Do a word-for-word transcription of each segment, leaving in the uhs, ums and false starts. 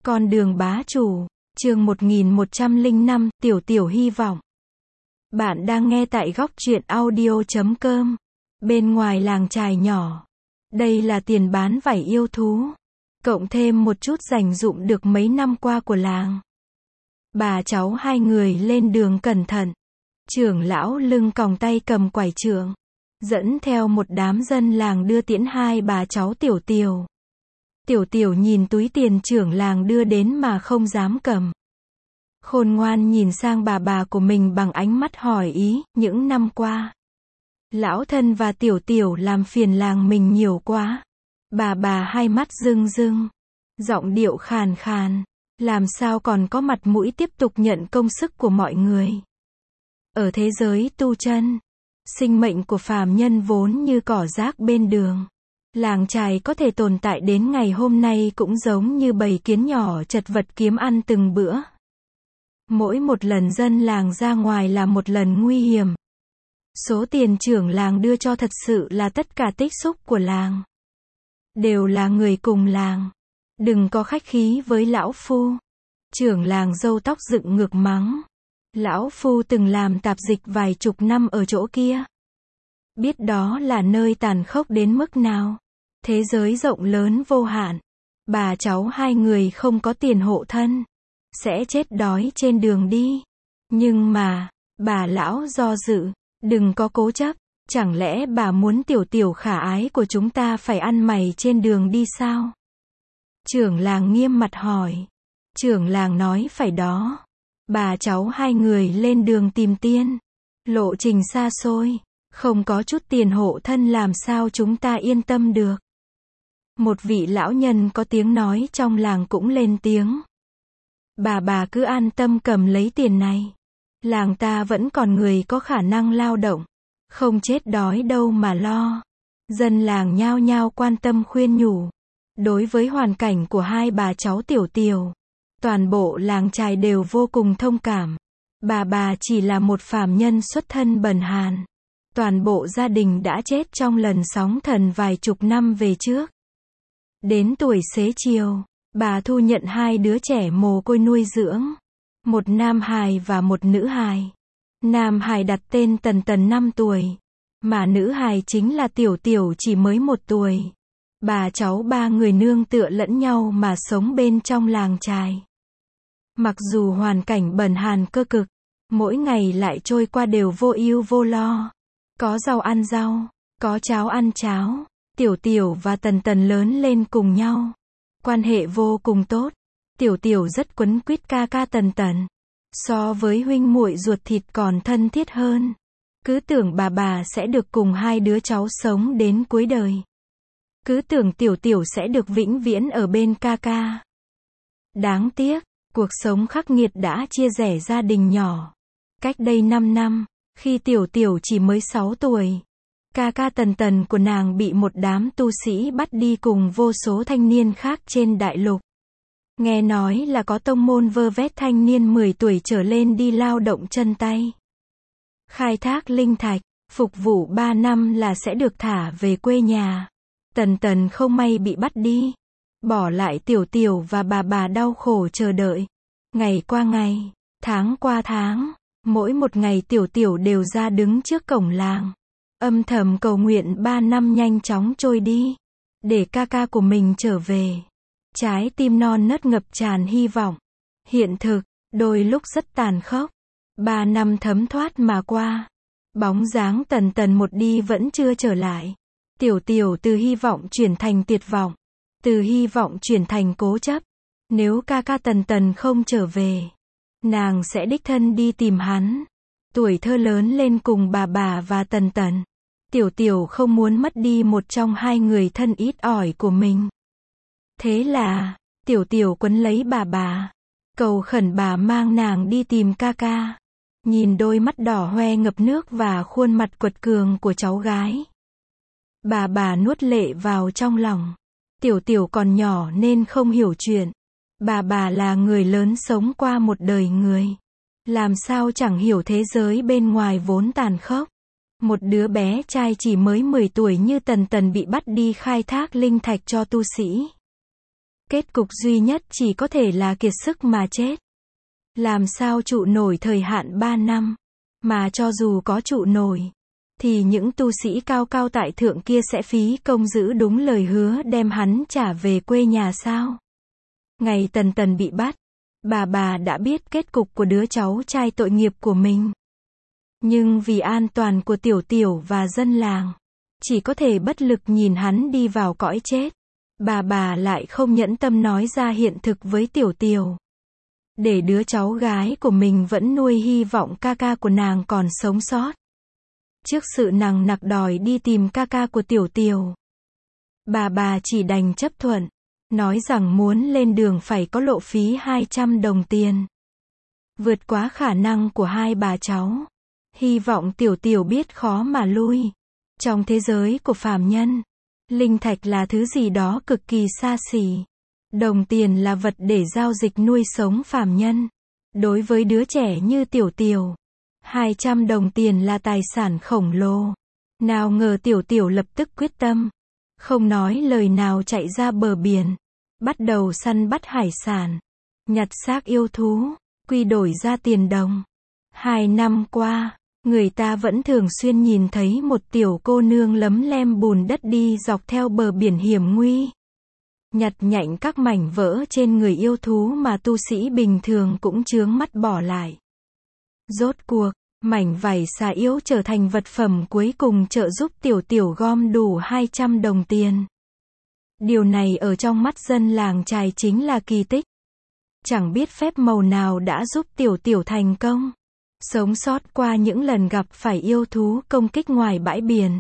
Con đường bá chủ, chương một nghìn một trăm lẻ năm, Tiểu Tiểu hy vọng. Bạn đang nghe tại góc truyện audio chấm com. Bên ngoài làng chài nhỏ. Đây là tiền bán vảy yêu thú. Cộng thêm một chút dành dụm được mấy năm qua của làng. Bà cháu hai người lên đường cẩn thận. Trưởng lão lưng còng tay cầm quải trượng. Dẫn theo một đám dân làng đưa tiễn hai bà cháu Tiểu Tiểu. Tiểu Tiểu nhìn túi tiền trưởng làng đưa đến mà không dám cầm. Khôn ngoan nhìn sang bà bà của mình bằng ánh mắt hỏi ý, những năm qua. Lão thân và Tiểu Tiểu làm phiền làng mình nhiều quá. Bà bà hai mắt rưng rưng. Giọng điệu khàn khàn. Làm sao còn có mặt mũi tiếp tục nhận công sức của mọi người. Ở thế giới tu chân, sinh mệnh của phàm nhân vốn như cỏ rác bên đường. Làng chài có thể tồn tại đến ngày hôm nay cũng giống như bầy kiến nhỏ chật vật kiếm ăn từng bữa. Mỗi một lần dân làng ra ngoài là một lần nguy hiểm. Số tiền trưởng làng đưa cho thật sự là tất cả tích xúc của làng. Đều là người cùng làng. Đừng có khách khí với lão phu. Trưởng làng râu tóc dựng ngược mắng. Lão phu từng làm tạp dịch vài chục năm ở chỗ kia. Biết đó là nơi tàn khốc đến mức nào. Thế giới rộng lớn vô hạn. Bà cháu hai người không có tiền hộ thân. Sẽ chết đói trên đường đi. Nhưng mà, bà lão do dự. Đừng có cố chấp. Chẳng lẽ bà muốn Tiểu Tiểu khả ái của chúng ta phải ăn mày trên đường đi sao? Trưởng làng nghiêm mặt hỏi. Trưởng làng nói phải đó. Bà cháu hai người lên đường tìm tiên. Lộ trình xa xôi. Không có chút tiền hộ thân làm sao chúng ta yên tâm được. Một vị lão nhân có tiếng nói trong làng cũng lên tiếng. Bà bà cứ an tâm cầm lấy tiền này. Làng ta vẫn còn người có khả năng lao động. Không chết đói đâu mà lo. Dân làng nhao nhao quan tâm khuyên nhủ. Đối với hoàn cảnh của hai bà cháu Tiểu Tiểu, toàn bộ làng chài đều vô cùng thông cảm. Bà bà chỉ là một phàm nhân xuất thân bần hàn. Toàn bộ gia đình đã chết trong lần sóng thần vài chục năm về trước. Đến tuổi xế chiều, bà thu nhận hai đứa trẻ mồ côi nuôi dưỡng. Một nam hài và một nữ hài. Nam hài đặt tên Tần Tần năm tuổi. Mà nữ hài chính là Tiểu Tiểu chỉ mới một tuổi. Bà cháu ba người nương tựa lẫn nhau mà sống bên trong làng chài. Mặc dù hoàn cảnh bần hàn cơ cực, mỗi ngày lại trôi qua đều vô ưu vô lo. Có rau ăn rau, có cháo ăn cháo. Tiểu Tiểu và Tần Tần lớn lên cùng nhau. Quan hệ vô cùng tốt. Tiểu Tiểu rất quấn quýt ca ca Tần Tần. So với huynh muội ruột thịt còn thân thiết hơn. Cứ tưởng bà bà sẽ được cùng hai đứa cháu sống đến cuối đời. Cứ tưởng Tiểu Tiểu sẽ được vĩnh viễn ở bên ca ca. Đáng tiếc, cuộc sống khắc nghiệt đã chia rẽ gia đình nhỏ. Cách đây năm năm, khi Tiểu Tiểu chỉ mới sáu tuổi, ca ca Tần Tần của nàng bị một đám tu sĩ bắt đi cùng vô số thanh niên khác trên đại lục. Nghe nói là có tông môn vơ vét thanh niên mười tuổi trở lên đi lao động chân tay. Khai thác linh thạch, phục vụ ba năm là sẽ được thả về quê nhà. Tần Tần không may bị bắt đi. Bỏ lại Tiểu Tiểu và bà bà đau khổ chờ đợi. Ngày qua ngày, tháng qua tháng, mỗi một ngày Tiểu Tiểu đều ra đứng trước cổng làng. Âm thầm cầu nguyện ba năm nhanh chóng trôi đi. Để ca ca của mình trở về. Trái tim non nớt ngập tràn hy vọng. Hiện thực, đôi lúc rất tàn khốc. Ba năm thấm thoát mà qua. Bóng dáng Tần Tần một đi vẫn chưa trở lại. Tiểu Tiểu từ hy vọng chuyển thành tuyệt vọng. Từ hy vọng chuyển thành cố chấp. Nếu ca ca Tần Tần không trở về, nàng sẽ đích thân đi tìm hắn. Tuổi thơ lớn lên cùng bà bà và Tần Tần. Tiểu Tiểu không muốn mất đi một trong hai người thân ít ỏi của mình. Thế là, Tiểu Tiểu quấn lấy bà bà. Cầu khẩn bà mang nàng đi tìm ca ca. Nhìn đôi mắt đỏ hoe ngập nước và khuôn mặt quật cường của cháu gái. Bà bà nuốt lệ vào trong lòng. Tiểu Tiểu còn nhỏ nên không hiểu chuyện. Bà bà là người lớn sống qua một đời người. Làm sao chẳng hiểu thế giới bên ngoài vốn tàn khốc. Một đứa bé trai chỉ mới mười tuổi như Tần Tần bị bắt đi khai thác linh thạch cho tu sĩ. Kết cục duy nhất chỉ có thể là kiệt sức mà chết. Làm sao trụ nổi thời hạn ba năm. Mà cho dù có trụ nổi, thì những tu sĩ cao cao tại thượng kia sẽ phí công giữ đúng lời hứa đem hắn trả về quê nhà sao? Ngày Tần Tần bị bắt, bà bà đã biết kết cục của đứa cháu trai tội nghiệp của mình. Nhưng vì an toàn của Tiểu Tiểu và dân làng, chỉ có thể bất lực nhìn hắn đi vào cõi chết. Bà bà lại không nhẫn tâm nói ra hiện thực với Tiểu Tiểu. Để đứa cháu gái của mình vẫn nuôi hy vọng ca ca của nàng còn sống sót. Trước sự nằng nặc đòi đi tìm ca ca của Tiểu Tiểu, bà bà chỉ đành chấp thuận, nói rằng muốn lên đường phải có lộ phí hai trăm đồng tiền. Vượt quá khả năng của hai bà cháu. Hy vọng Tiểu Tiểu biết khó mà lui. Trong thế giới của phàm nhân, linh thạch là thứ gì đó cực kỳ xa xỉ. Đồng tiền là vật để giao dịch nuôi sống phàm nhân. Đối với đứa trẻ như Tiểu Tiểu, hai trăm đồng tiền là tài sản khổng lồ. Nào ngờ Tiểu Tiểu lập tức quyết tâm, không nói lời nào chạy ra bờ biển, bắt đầu săn bắt hải sản, nhặt xác yêu thú, quy đổi ra tiền đồng. Hai năm qua, người ta vẫn thường xuyên nhìn thấy một tiểu cô nương lấm lem bùn đất đi dọc theo bờ biển hiểm nguy, nhặt nhạnh các mảnh vỡ trên người yêu thú mà tu sĩ bình thường cũng chướng mắt bỏ lại. Rốt cuộc, mảnh vảy xà yếu trở thành vật phẩm cuối cùng trợ giúp Tiểu Tiểu gom đủ hai trăm đồng tiền. Điều này ở trong mắt dân làng chài chính là kỳ tích. Chẳng biết phép màu nào đã giúp Tiểu Tiểu thành công sống sót qua những lần gặp phải yêu thú công kích ngoài bãi biển.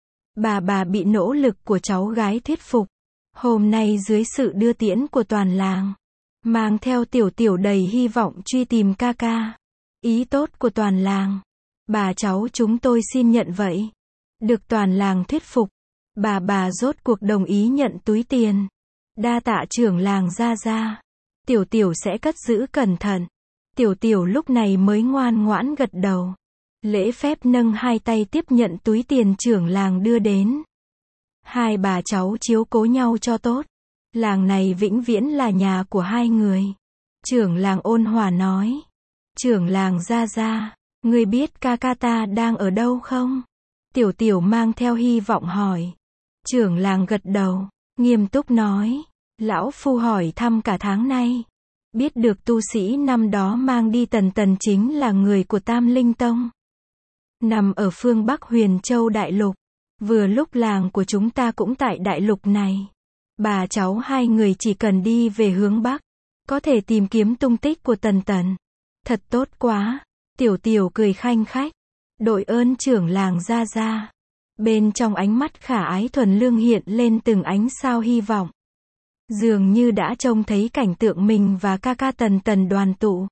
Bà bà bị nỗ lực của cháu gái thuyết phục. Hôm nay dưới sự đưa tiễn của toàn làng, mang theo Tiểu Tiểu đầy hy vọng truy tìm ca ca. Ý tốt của toàn làng, bà cháu chúng tôi xin nhận vậy. Được toàn làng thuyết phục, bà bà rốt cuộc đồng ý nhận túi tiền. Đa tạ trưởng làng Gia Gia. Tiểu Tiểu sẽ cất giữ cẩn thận. Tiểu Tiểu lúc này mới ngoan ngoãn gật đầu. Lễ phép nâng hai tay tiếp nhận túi tiền trưởng làng đưa đến. Hai bà cháu chiếu cố nhau cho tốt. Làng này vĩnh viễn là nhà của hai người. Trưởng làng ôn hòa nói. Trưởng làng Gia Gia, ngươi biết ca ca ta đang ở đâu không? Tiểu Tiểu mang theo hy vọng hỏi. Trưởng làng gật đầu, nghiêm túc nói. Lão phu hỏi thăm cả tháng nay. Biết được tu sĩ năm đó mang đi Tần Tần chính là người của Tam Linh Tông. Nằm ở phương Bắc Huyền Châu Đại Lục. Vừa lúc làng của chúng ta cũng tại đại lục này. Bà cháu hai người chỉ cần đi về hướng Bắc, có thể tìm kiếm tung tích của Tần Tần. Thật tốt quá. Tiểu Tiểu cười khanh khách. Đội ơn trưởng làng Gia Gia. Bên trong ánh mắt khả ái thuần lương hiện lên từng ánh sao hy vọng. Dường như đã trông thấy cảnh tượng mình và ca ca Tần Tần đoàn tụ.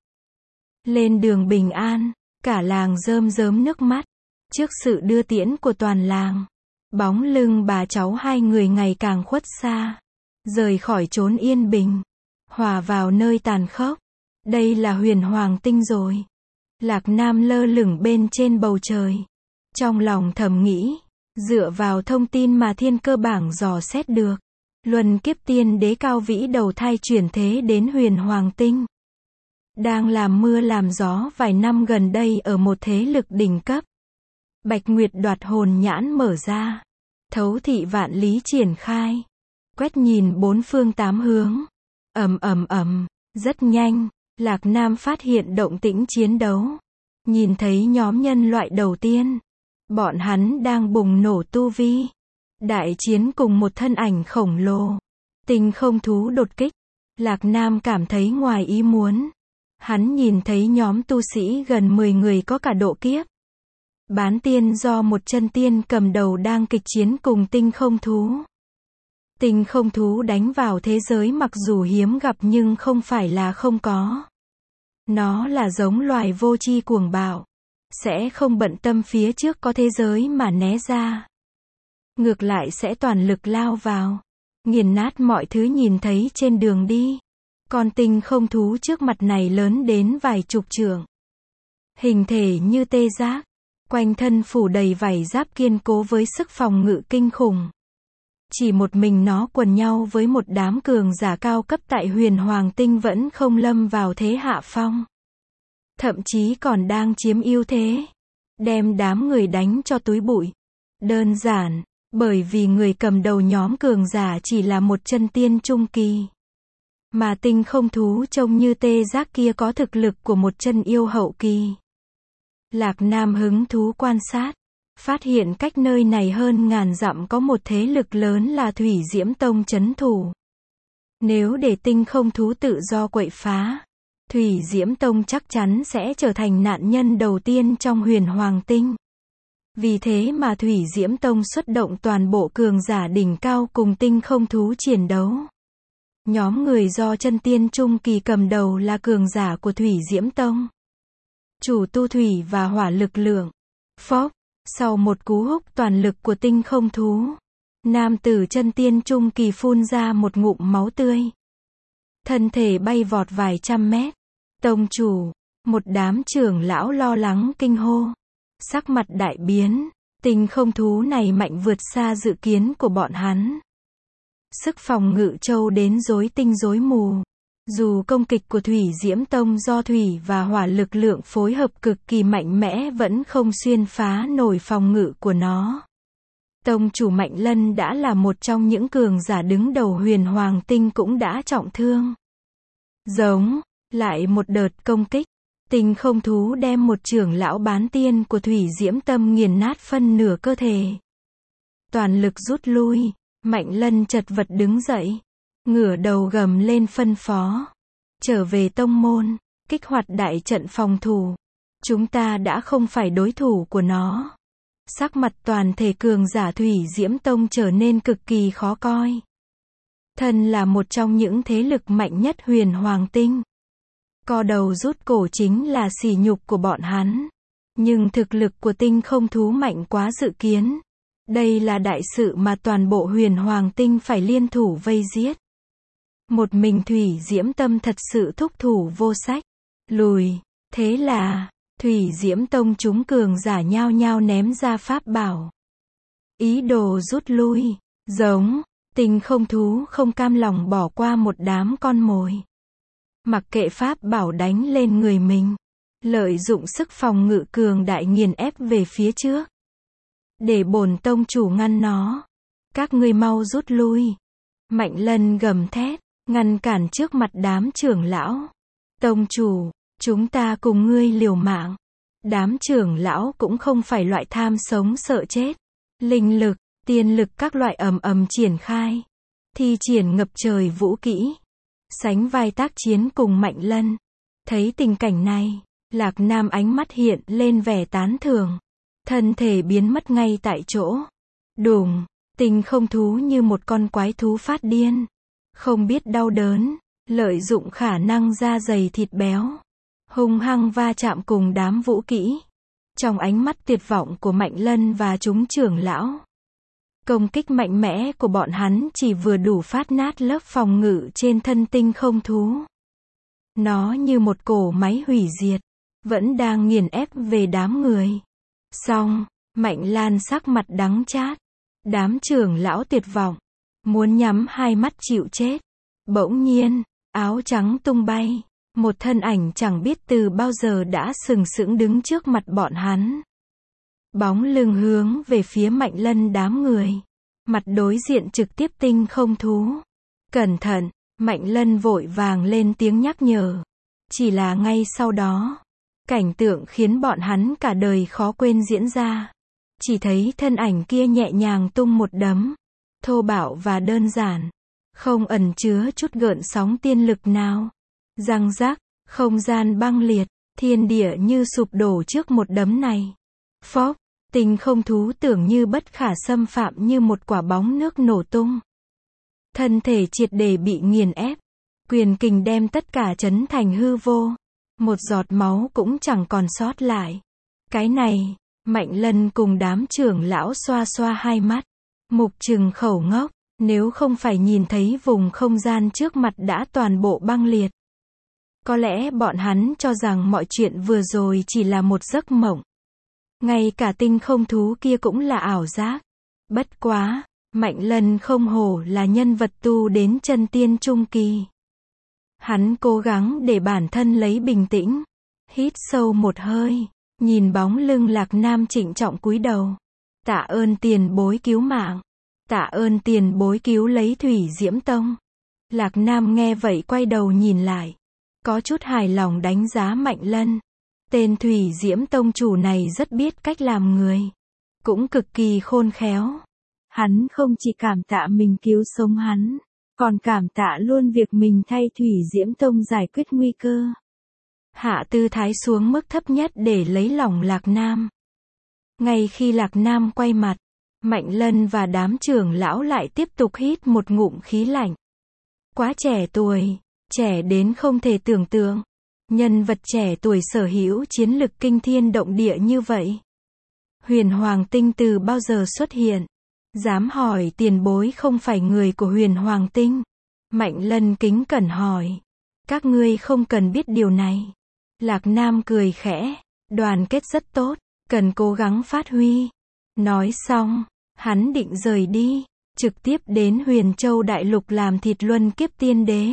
Lên đường bình an, cả làng rơm rớm nước mắt. Trước sự đưa tiễn của toàn làng, bóng lưng bà cháu hai người ngày càng khuất xa. Rời khỏi chốn yên bình, hòa vào nơi tàn khốc. Đây là huyền hoàng tinh rồi. Lạc Nam lơ lửng bên trên bầu trời. Trong lòng thầm nghĩ, dựa vào thông tin mà thiên cơ bảng dò xét được, luân kiếp tiên đế cao vĩ đầu thai chuyển thế đến huyền hoàng tinh. Đang làm mưa làm gió vài năm gần đây ở một thế lực đỉnh cấp. Bạch Nguyệt đoạt hồn nhãn mở ra. Thấu thị vạn lý triển khai. Quét nhìn bốn phương tám hướng. Ầm ầm ầm, rất nhanh, Lạc Nam phát hiện động tĩnh chiến đấu. Nhìn thấy nhóm nhân loại đầu tiên. Bọn hắn đang bùng nổ tu vi. Đại chiến cùng một thân ảnh khổng lồ. Tinh không thú đột kích. Lạc Nam cảm thấy ngoài ý muốn. Hắn nhìn thấy nhóm tu sĩ gần mười người có cả độ kiếp. Bán tiên do một chân tiên cầm đầu đang kịch chiến cùng tinh không thú. Tinh không thú đánh vào thế giới mặc dù hiếm gặp nhưng không phải là không có. Nó là giống loài vô tri cuồng bạo. Sẽ không bận tâm phía trước có thế giới mà né ra. Ngược lại sẽ toàn lực lao vào. Nghiền nát mọi thứ nhìn thấy trên đường đi. Con tinh không thú trước mặt này lớn đến vài chục trượng. Hình thể như tê giác. Quanh thân phủ đầy vảy giáp kiên cố với sức phòng ngự kinh khủng. Chỉ một mình nó quần nhau với một đám cường giả cao cấp tại huyền hoàng tinh vẫn không lâm vào thế hạ phong. Thậm chí còn đang chiếm ưu thế. Đem đám người đánh cho túi bụi. Đơn giản, bởi vì người cầm đầu nhóm cường giả chỉ là một chân tiên trung kỳ. Mà tinh không thú trông như tê giác kia có thực lực của một chân yêu hậu kỳ. Lạc Nam hứng thú quan sát. Phát hiện cách nơi này hơn ngàn dặm có một thế lực lớn là Thủy Diễm Tông trấn thủ. Nếu để tinh không thú tự do quậy phá, Thủy Diễm Tông chắc chắn sẽ trở thành nạn nhân đầu tiên trong huyền hoàng tinh. Vì thế mà Thủy Diễm Tông xuất động toàn bộ cường giả đỉnh cao cùng tinh không thú chiến đấu. Nhóm người do chân tiên trung kỳ cầm đầu là cường giả của Thủy Diễm Tông. Chủ tu thủy và hỏa lực lượng. Phốc, sau một cú húc toàn lực của tinh không thú, nam tử chân tiên trung kỳ phun ra một ngụm máu tươi. Thân thể bay vọt vài trăm mét. Tông chủ, một đám trưởng lão lo lắng kinh hô. Sắc mặt đại biến, tinh không thú này mạnh vượt xa dự kiến của bọn hắn. Sức phòng ngự châu đến rối tinh rối mù. Dù công kích của Thủy Diễm Tông do thủy và hỏa lực lượng phối hợp cực kỳ mạnh mẽ vẫn không xuyên phá nổi phòng ngự của nó. Tông chủ Mạnh Lân đã là một trong những cường giả đứng đầu huyền hoàng tinh cũng đã trọng thương. Giống, lại một đợt công kích. Tinh không thú đem một trưởng lão bán tiên của Thủy Diễm Tâm nghiền nát phân nửa cơ thể. Toàn lực rút lui, Mạnh Lân chật vật đứng dậy. Ngửa đầu gầm lên phân phó. Trở về tông môn, kích hoạt đại trận phòng thủ. Chúng ta đã không phải đối thủ của nó. Sắc mặt toàn thể cường giả Thủy Diễm Tông trở nên cực kỳ khó coi. Thân là một trong những thế lực mạnh nhất huyền hoàng tinh. Co đầu rút cổ chính là sỉ nhục của bọn hắn. Nhưng thực lực của tinh không thú mạnh quá dự kiến. Đây là đại sự mà toàn bộ huyền hoàng tinh phải liên thủ vây giết. Một mình Thủy Diễm Tâm thật sự thúc thủ vô sách. Lùi. Thế là, Thủy Diễm Tông chúng cường giả nhao nhao ném ra pháp bảo. Ý đồ rút lui. Giống, tinh không thú không cam lòng bỏ qua một đám con mồi. Mặc kệ pháp bảo đánh lên người mình. Lợi dụng sức phòng ngự cường đại nghiền ép về phía trước. Để bổn tông chủ ngăn nó. Các ngươi mau rút lui. Mạnh Lân gầm thét. Ngăn cản trước mặt đám trưởng lão. Tông chủ, chúng ta cùng ngươi liều mạng. Đám trưởng lão cũng không phải loại tham sống sợ chết. Linh lực, tiên lực các loại ầm ầm triển khai. Thi triển ngập trời vũ kỹ. Sánh vai tác chiến cùng Mạnh Lân. Thấy tình cảnh này, Lạc Nam ánh mắt hiện lên vẻ tán thưởng. Thân thể biến mất ngay tại chỗ. Đùng, tinh không thú như một con quái thú phát điên. Không biết đau đớn, lợi dụng khả năng da dày thịt béo. Hung hăng va chạm cùng đám vũ kỹ. Trong ánh mắt tuyệt vọng của Mạnh Lân và chúng trưởng lão. Công kích mạnh mẽ của bọn hắn chỉ vừa đủ phát nát lớp phòng ngự trên thân tinh không thú. Nó như một cỗ máy hủy diệt. Vẫn đang nghiền ép về đám người. Xong, Mạnh Lan sắc mặt đắng chát. Đám trưởng lão tuyệt vọng. Muốn nhắm hai mắt chịu chết. Bỗng nhiên, áo trắng tung bay. Một thân ảnh chẳng biết từ bao giờ đã sừng sững đứng trước mặt bọn hắn. Bóng lưng hướng về phía Mạnh Lân đám người. Mặt đối diện trực tiếp tinh không thú. Cẩn thận, Mạnh Lân vội vàng lên tiếng nhắc nhở. Chỉ là ngay sau đó, cảnh tượng khiến bọn hắn cả đời khó quên diễn ra. Chỉ thấy thân ảnh kia nhẹ nhàng tung một đấm. Thô bạo và đơn giản. Không ẩn chứa chút gợn sóng tiên lực nào. Răng rác, không gian băng liệt, thiên địa như sụp đổ trước một đấm này. Phốc, tinh không thú tưởng như bất khả xâm phạm như một quả bóng nước nổ tung. Thân thể triệt để bị nghiền ép. Quyền kình đem tất cả chấn thành hư vô. Một giọt máu cũng chẳng còn sót lại. Cái này, Mạnh Lân cùng đám trưởng lão xoa xoa hai mắt. Mục trừng khẩu ngốc, nếu không phải nhìn thấy vùng không gian trước mặt đã toàn bộ băng liệt. Có lẽ bọn hắn cho rằng mọi chuyện vừa rồi chỉ là một giấc mộng. Ngay cả tinh không thú kia cũng là ảo giác. Bất quá, Mạnh Lân không hổ là nhân vật tu đến chân tiên trung kỳ. Hắn cố gắng để bản thân lấy bình tĩnh, hít sâu một hơi, nhìn bóng lưng Lạc Nam trịnh trọng cúi đầu. Tạ ơn tiền bối cứu mạng. Tạ ơn tiền bối cứu lấy Thủy Diễm Tông. Lạc Nam nghe vậy quay đầu nhìn lại, có chút hài lòng đánh giá Mạnh Lân. Tên Thủy Diễm Tông chủ này rất biết cách làm người, cũng cực kỳ khôn khéo. Hắn không chỉ cảm tạ mình cứu sống hắn, còn cảm tạ luôn việc mình thay Thủy Diễm Tông giải quyết nguy cơ. Hạ tư thái xuống mức thấp nhất để lấy lòng Lạc Nam. Ngay khi Lạc Nam quay mặt, Mạnh Lân và đám trưởng lão lại tiếp tục hít một ngụm khí lạnh. Quá trẻ tuổi, trẻ đến không thể tưởng tượng. Nhân vật trẻ tuổi sở hữu chiến lực kinh thiên động địa như vậy. Huyền Hoàng Tinh từ bao giờ xuất hiện? Dám hỏi tiền bối không phải người của Huyền Hoàng Tinh? Mạnh Lân kính cẩn hỏi. Các ngươi không cần biết điều này. Lạc Nam cười khẽ. Đoàn kết rất tốt, cần cố gắng phát huy. Nói xong, hắn định rời đi, trực tiếp đến Huyền Châu Đại Lục làm thịt luân kiếp tiên đế.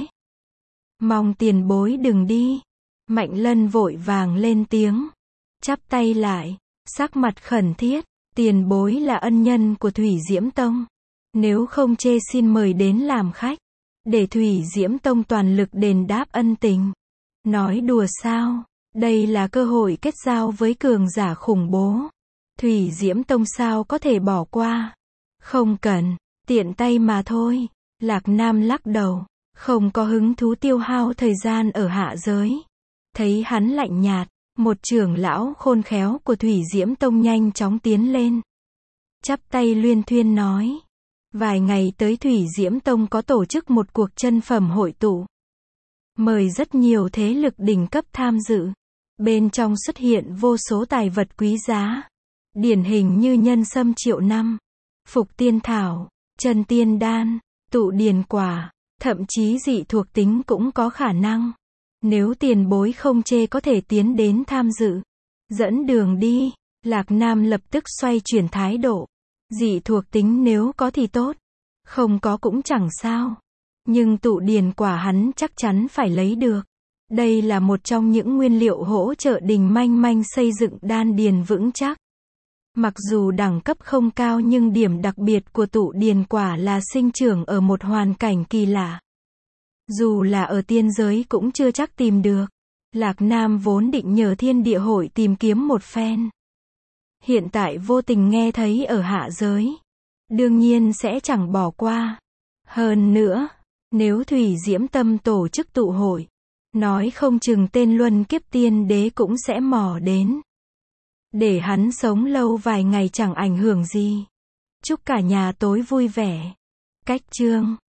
Mong tiền bối đừng đi. Mạnh Lân vội vàng lên tiếng, chắp tay lại, sắc mặt khẩn thiết. Tiền bối là ân nhân của Thủy Diễm Tông, nếu không chê xin mời đến làm khách, để Thủy Diễm Tông toàn lực đền đáp ân tình. Nói đùa sao, đây là cơ hội kết giao với cường giả khủng bố. Thủy Diễm Tông sao có thể bỏ qua. Không cần, tiện tay mà thôi. Lạc Nam lắc đầu, không có hứng thú tiêu hao thời gian ở hạ giới. Thấy hắn lạnh nhạt, một trưởng lão khôn khéo của Thủy Diễm Tông nhanh chóng tiến lên. Chắp tay luyên thuyên nói. Vài ngày tới Thủy Diễm Tông có tổ chức một cuộc chân phẩm hội tụ. Mời rất nhiều thế lực đỉnh cấp tham dự. Bên trong xuất hiện vô số tài vật quý giá. Điển hình như nhân sâm triệu năm, phục tiên thảo, chân tiên đan, tụ điền quả, thậm chí dị thuộc tính cũng có khả năng. Nếu tiền bối không chê có thể tiến đến tham dự. Dẫn đường đi. Lạc Nam lập tức xoay chuyển thái độ. Dị thuộc tính nếu có thì tốt, không có cũng chẳng sao. Nhưng tụ điền quả hắn chắc chắn phải lấy được. Đây là một trong những nguyên liệu hỗ trợ Đình Manh Manh xây dựng đan điền vững chắc. Mặc dù đẳng cấp không cao nhưng điểm đặc biệt của tụ điền quả là sinh trưởng ở một hoàn cảnh kỳ lạ. Dù là ở tiên giới cũng chưa chắc tìm được. Lạc Nam vốn định nhờ thiên địa hội tìm kiếm một phen. Hiện tại vô tình nghe thấy ở hạ giới. Đương nhiên sẽ chẳng bỏ qua. Hơn nữa, nếu Thủy Diễm Tâm tổ chức tụ hội, nói không chừng tên luân kiếp tiên đế cũng sẽ mò đến. Để hắn sống lâu vài ngày chẳng ảnh hưởng gì. Chúc cả nhà tối vui vẻ. Cách chương